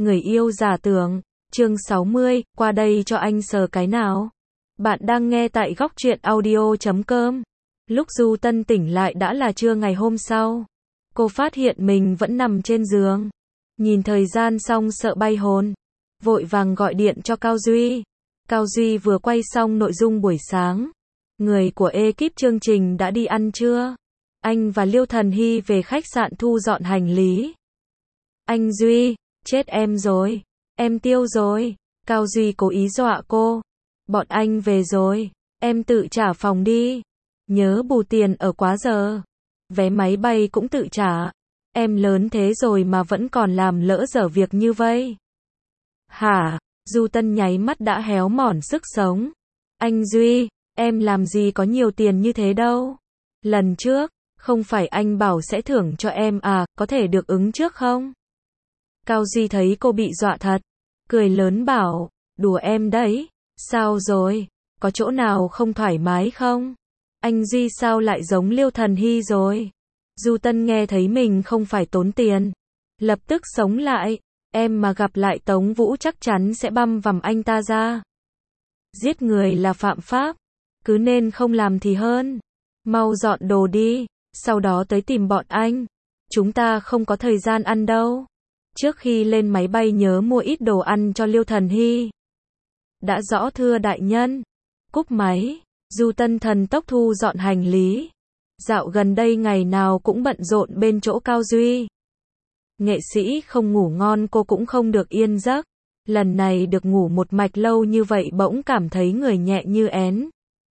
Người yêu giả tưởng, chương 60, qua đây cho anh sờ cái nào. Bạn đang nghe tại góc truyện audio.com. Lúc Du Tân tỉnh lại đã là trưa ngày hôm sau. Cô phát hiện mình vẫn nằm trên giường. Nhìn thời gian xong sợ bay hồn. Vội vàng gọi điện cho Cao Duy. Cao Duy vừa quay xong nội dung buổi sáng. Người của ekip chương trình đã đi ăn trưa. Anh và Liêu Thần Hy về khách sạn thu dọn hành lý. Anh Duy, chết em rồi. Em tiêu rồi. Cao Duy cố ý dọa cô. Bọn anh về rồi. Em tự trả phòng đi. Nhớ bù tiền ở quá giờ. Vé máy bay cũng tự trả. Em lớn thế rồi mà vẫn còn làm lỡ dở việc như vậy. Hả? Du Tân nháy mắt đã héo mòn sức sống. Anh Duy, em làm gì có nhiều tiền như thế đâu. Lần trước, không phải anh bảo sẽ thưởng cho em à, có thể được ứng trước không? Cao Duy thấy cô bị dọa thật. Cười lớn bảo, đùa em đấy. Sao rồi? Có chỗ nào không thoải mái không? Anh Duy sao lại giống Liêu Thần Hy rồi? Du Tân nghe thấy mình không phải tốn tiền. Lập tức sống lại. Em mà gặp lại Tống Vũ chắc chắn sẽ băm vằm anh ta ra. Giết người là phạm pháp. Cứ nên không làm thì hơn. Mau dọn đồ đi. Sau đó tới tìm bọn anh. Chúng ta không có thời gian ăn đâu. Trước khi lên máy bay nhớ mua ít đồ ăn cho Liêu Thần Hy. Đã rõ thưa đại nhân. Cúp máy. Du Tân thần tốc thu dọn hành lý. Dạo gần đây ngày nào cũng bận rộn bên chỗ Cao Duy. Nghệ sĩ không ngủ ngon cô cũng không được yên giấc. Lần này được ngủ một mạch lâu như vậy bỗng cảm thấy người nhẹ như én.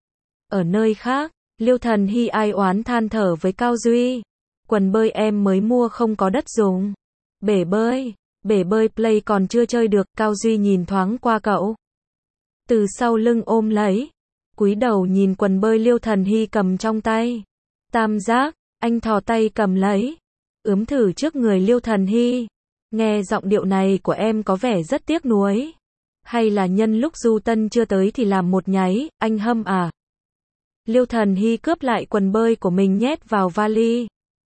Ở nơi khác, Liêu Thần Hy ai oán than thở với Cao Duy. Quần bơi em mới mua không có đất dùng. Bể bơi play còn chưa chơi được. Cao Duy nhìn thoáng qua cậu. Từ sau lưng ôm lấy. Cúi đầu nhìn quần bơi Liêu Thần Hy cầm trong tay. Tam giác, anh thò tay cầm lấy. Ướm thử trước người Liêu Thần Hy. Nghe giọng điệu này của em có vẻ rất tiếc nuối. Hay là nhân lúc Du Tân chưa tới thì làm một nháy, anh hâm à? Liêu Thần Hy cướp lại quần bơi của mình nhét vào vali.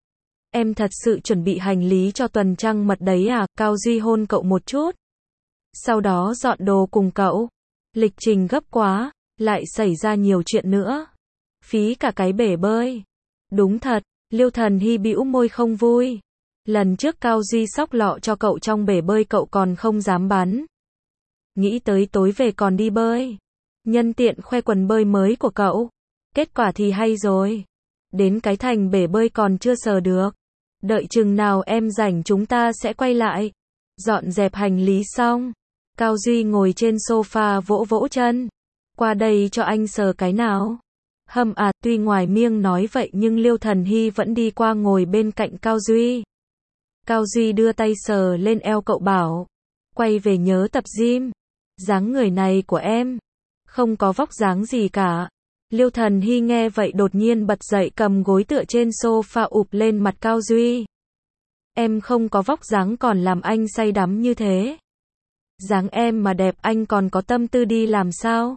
Em thật sự chuẩn bị hành lý cho tuần trăng mật đấy à? Cao Duy hôn cậu một chút. Sau đó dọn đồ cùng cậu. Lịch trình gấp quá, lại xảy ra nhiều chuyện nữa. Phí cả cái bể bơi. Đúng thật, Liêu Thần Hy bĩu môi không vui. Lần trước Cao Duy xóc lọ cho cậu trong bể bơi cậu còn không dám bắn. Nghĩ tới tối về còn đi bơi. Nhân tiện khoe quần bơi mới của cậu. Kết quả thì hay rồi. Đến cái thành bể bơi còn chưa sờ được. Đợi chừng nào em rảnh chúng ta sẽ quay lại. Dọn dẹp hành lý xong. Cao Duy ngồi trên sofa vỗ vỗ chân. Qua đây cho anh sờ cái nào. Hâm à, tuy ngoài miệng nói vậy nhưng Liêu Thần Hy vẫn đi qua ngồi bên cạnh Cao Duy. Cao Duy đưa tay sờ lên eo cậu bảo. Quay về nhớ tập gym. Dáng người này của em. Không có vóc dáng gì cả. Liêu Thần Hy nghe vậy đột nhiên bật dậy cầm gối tựa trên sofa ụp lên mặt Cao Duy. Em không có vóc dáng còn làm anh say đắm như thế. Dáng em mà đẹp anh còn có tâm tư đi làm sao?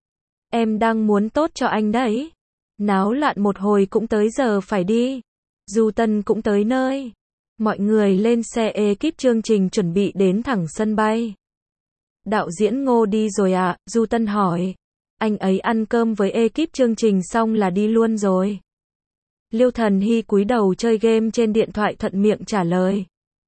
Em đang muốn tốt cho anh đấy. Náo loạn một hồi cũng tới giờ phải đi. Du Tân cũng tới nơi. Mọi người lên xe ekip chương trình chuẩn bị đến thẳng sân bay. Đạo diễn Ngô đi rồi à? Du Tân hỏi. Anh ấy ăn cơm với ekip chương trình xong là đi luôn rồi. Liêu Thần Hy cúi đầu chơi game trên điện thoại thuận miệng trả lời.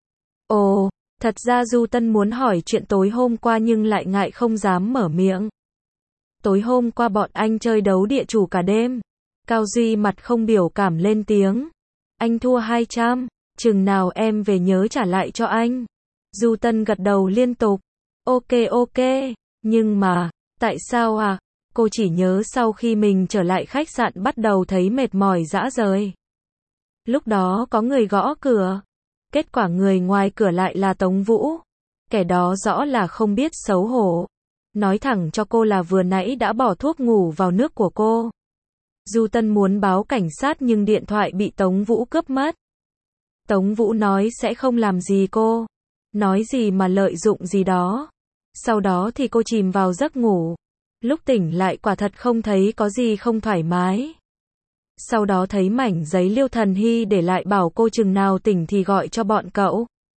Ồ, thật ra Du Tân muốn hỏi chuyện tối hôm qua nhưng lại ngại không dám mở miệng. Tối hôm qua bọn anh chơi đấu địa chủ cả đêm. Cao Duy mặt không biểu cảm lên tiếng. Anh thua 200, chừng nào em về nhớ trả lại cho anh. Du Tân gật đầu liên tục. Ok, nhưng mà, tại sao à? Cô chỉ nhớ sau khi mình trở lại khách sạn bắt đầu thấy mệt mỏi rã rời. Lúc đó có người gõ cửa. Kết quả người ngoài cửa lại là Tống Vũ. Kẻ đó rõ là không biết xấu hổ. Nói thẳng cho cô là vừa nãy đã bỏ thuốc ngủ vào nước của cô. Du Tân muốn báo cảnh sát nhưng điện thoại bị Tống Vũ cướp mất. Tống Vũ nói sẽ không làm gì cô. Nói gì mà lợi dụng gì đó. Sau đó thì cô chìm vào giấc ngủ. Lúc tỉnh lại quả thật không thấy có gì không thoải mái. Sau đó thấy mảnh giấy Liêu Thần Hy để lại bảo cô chừng nào tỉnh thì gọi cho bọn cậu.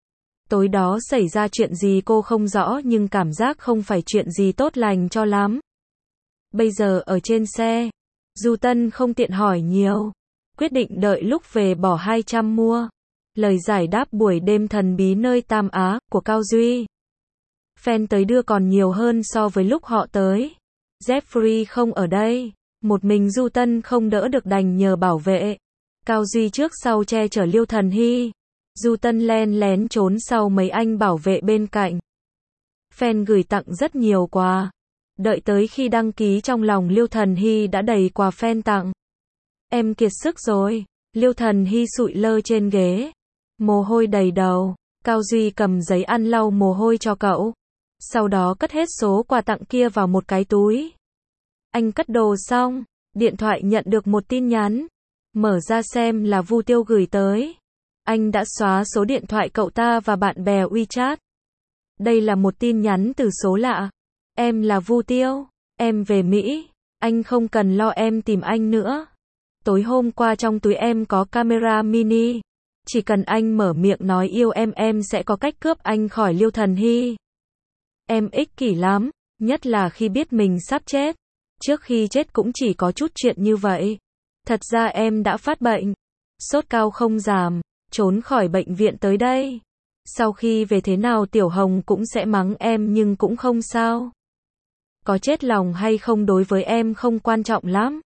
Tối đó xảy ra chuyện gì cô không rõ nhưng cảm giác không phải chuyện gì tốt lành cho lắm. Bây giờ ở trên xe, Du Tân không tiện hỏi nhiều, quyết định đợi lúc về bỏ 200 mua. Lời giải đáp buổi đêm thần bí nơi Tam Á của Cao Duy. Fan tới đưa còn nhiều hơn so với lúc họ tới. Jeffrey không ở đây, một mình Du Tân không đỡ được đành nhờ bảo vệ. Cao Duy trước sau che chở Liêu Thần Hy. Du Tân len lén trốn sau mấy anh bảo vệ bên cạnh. Fan gửi tặng rất nhiều quà. Đợi tới khi đăng ký trong lòng Liêu Thần Hy đã đầy quà fan tặng. Em kiệt sức rồi. Liêu Thần Hy sụi lơ trên ghế. Mồ hôi đầy đầu. Cao Duy cầm giấy ăn lau mồ hôi cho cậu. Sau đó cất hết số quà tặng kia vào một cái túi. Anh cất đồ xong, điện thoại nhận được một tin nhắn. Mở ra xem là Vu Tiêu gửi tới. Anh đã xóa số điện thoại cậu ta và bạn bè WeChat. Đây là một tin nhắn từ số lạ. Em là Vu Tiêu, em về Mỹ, anh không cần lo em tìm anh nữa. Tối hôm qua trong túi em có camera mini. Chỉ cần anh mở miệng nói yêu em sẽ có cách cướp anh khỏi Liêu Thần Hy. Em ích kỷ lắm, nhất là khi biết mình sắp chết. Trước khi chết cũng chỉ có chút chuyện như vậy. Thật ra em đã phát bệnh, sốt cao không giảm, trốn khỏi bệnh viện tới đây. Sau khi về thế nào Tiểu Hồng cũng sẽ mắng em nhưng cũng không sao. Có chết lòng hay không đối với em không quan trọng lắm.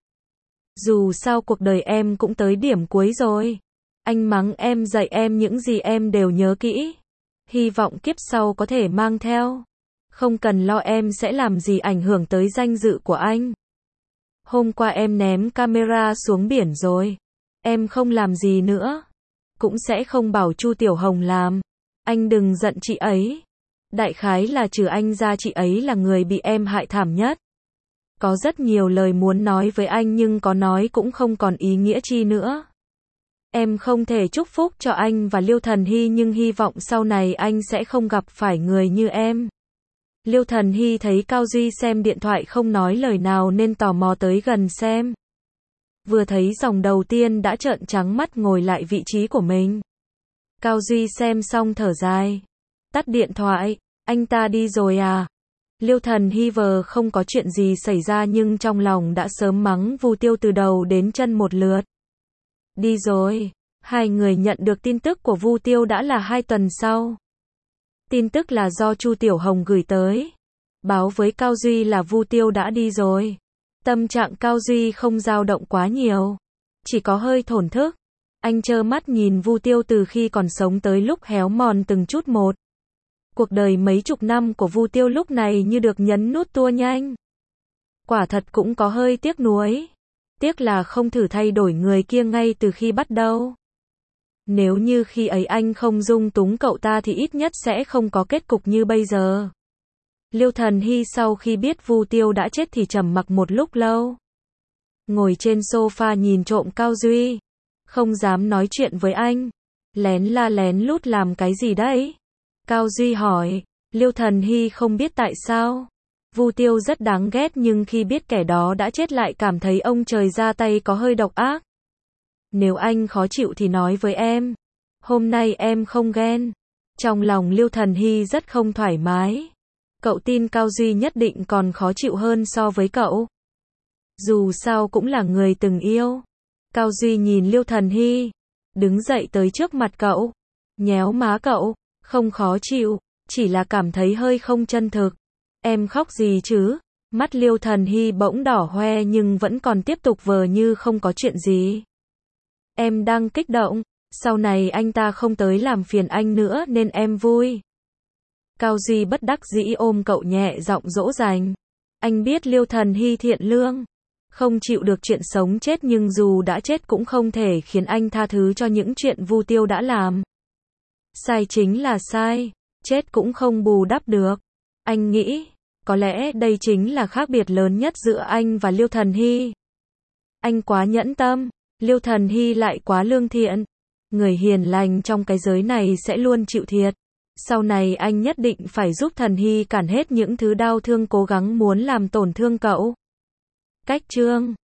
Dù sao cuộc đời em cũng tới điểm cuối rồi. Anh mắng em dạy em những gì em đều nhớ kỹ. Hy vọng kiếp sau có thể mang theo. Không cần lo em sẽ làm gì ảnh hưởng tới danh dự của anh. Hôm qua em ném camera xuống biển rồi. Em không làm gì nữa. Cũng sẽ không bảo Chu Tiểu Hồng làm. Anh đừng giận chị ấy. Đại khái là trừ anh ra chị ấy là người bị em hại thảm nhất. Có rất nhiều lời muốn nói với anh nhưng có nói cũng không còn ý nghĩa chi nữa. Em không thể chúc phúc cho anh và Liêu Thần Hy nhưng hy vọng sau này anh sẽ không gặp phải người như em. Liêu Thần Hy thấy Cao Duy xem điện thoại không nói lời nào nên tò mò tới gần xem. Vừa thấy dòng đầu tiên đã trợn trắng mắt ngồi lại vị trí của mình. Cao Duy xem xong thở dài. Tắt điện thoại, anh ta đi rồi à? Liêu Thần Hy vờ không có chuyện gì xảy ra nhưng trong lòng đã sớm mắng Vu Tiêu từ đầu đến chân một lượt. Đi rồi, hai người nhận được tin tức của Vu Tiêu đã là 2 tuần sau. Tin tức là do Chu Tiểu Hồng gửi tới. Báo với Cao Duy là Vu Tiêu đã đi rồi. Tâm trạng Cao Duy không dao động quá nhiều. Chỉ có hơi thổn thức. Anh trơ mắt nhìn Vu Tiêu từ khi còn sống tới lúc héo mòn từng chút một. Cuộc đời mấy chục năm của Vu Tiêu lúc này như được nhấn nút tua nhanh. Quả thật cũng có hơi tiếc nuối. Tiếc là không thử thay đổi người kia ngay từ khi bắt đầu. Nếu như khi ấy anh không dung túng cậu ta thì ít nhất sẽ không có kết cục như bây giờ. Liêu Thần Hy sau khi biết Vu Tiêu đã chết thì trầm mặc một lúc lâu. Ngồi trên sofa nhìn trộm Cao Duy. Không dám nói chuyện với anh. Lén la lén lút làm cái gì đấy? Cao Duy hỏi. Liêu Thần Hy không biết tại sao. Vu Tiêu rất đáng ghét nhưng khi biết kẻ đó đã chết lại cảm thấy ông trời ra tay có hơi độc ác. Nếu anh khó chịu thì nói với em. Hôm nay em không ghen. Trong lòng Liêu Thần Hy rất không thoải mái. Cậu tin Cao Duy nhất định còn khó chịu hơn so với cậu. Dù sao cũng là người từng yêu. Cao Duy nhìn Liêu Thần Hy. Đứng dậy tới trước mặt cậu. Nhéo má cậu. Không khó chịu. Chỉ là cảm thấy hơi không chân thực. Em khóc gì chứ? Mắt Liêu Thần Hy bỗng đỏ hoe nhưng vẫn còn tiếp tục vờ như không có chuyện gì. Em đang kích động. Sau này anh ta không tới làm phiền anh nữa nên em vui. Cao Duy bất đắc dĩ ôm cậu nhẹ giọng dỗ dành. Anh biết Liêu Thần Hy thiện lương. Không chịu được chuyện sống chết nhưng dù đã chết cũng không thể khiến anh tha thứ cho những chuyện Vu Tiêu đã làm. Sai chính là sai. Chết cũng không bù đắp được. Anh nghĩ, có lẽ đây chính là khác biệt lớn nhất giữa anh và Liêu Thần Hy. Anh quá nhẫn tâm, Liêu Thần Hy lại quá lương thiện. Người hiền lành trong cái giới này sẽ luôn chịu thiệt. Sau này anh nhất định phải giúp Thần Hy cản hết những thứ đau thương cố gắng muốn làm tổn thương cậu. Cách chương